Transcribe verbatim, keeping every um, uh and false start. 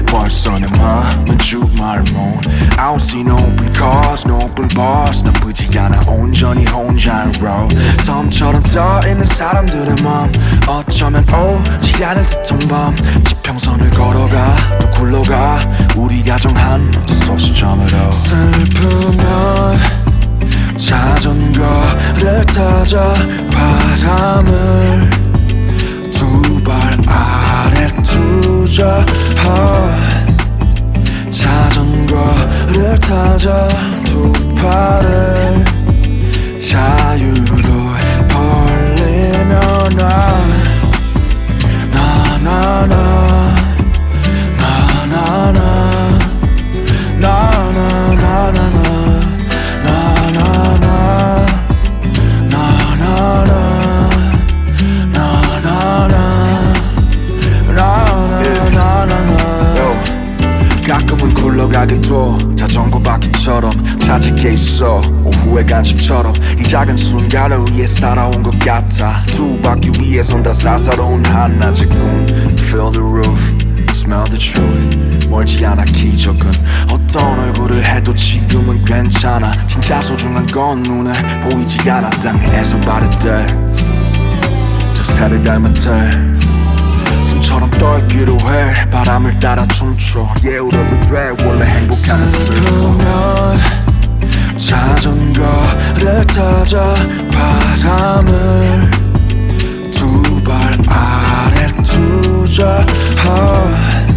벌써 내 맘은 주말모 I don't see no open cars, no open bars 나쁘지 않아 온전히 혼자인 road 섬처럼 떠있는 사람들의 맘 어쩌면 오지 않을 듯한 밤 지평선을 걸어가 또 굴러가 우리가 정한 소시점으로 슬프면 자전거를 타자 바람을 두 발 아래 두자 자전거를 타자 두 팔을 자유로 벌리며 나 나 나 나 나 나 나 나 가끔은 굴러가게 둬 자전거 바퀴처럼 자직해 있어 오후의 간식처럼 이 작은 순간을 위해 살아온 것 같아 두 바퀴 위에 선다 사사로운 한낮의 꿈 Feel the roof, smell the truth 멀지 않아 기적은 어떤 얼굴을 해도 지금은 괜찮아 진짜 소중한 건 눈에 보이지 않아 땅에서 바래대 저 새를 닮은 태 섬처럼 떠있기로 해 바람을 따라 춤춰 예우려도 돼 원래 행복하는 슬프면 자전거를 타자 바람을 두 발 아래 두자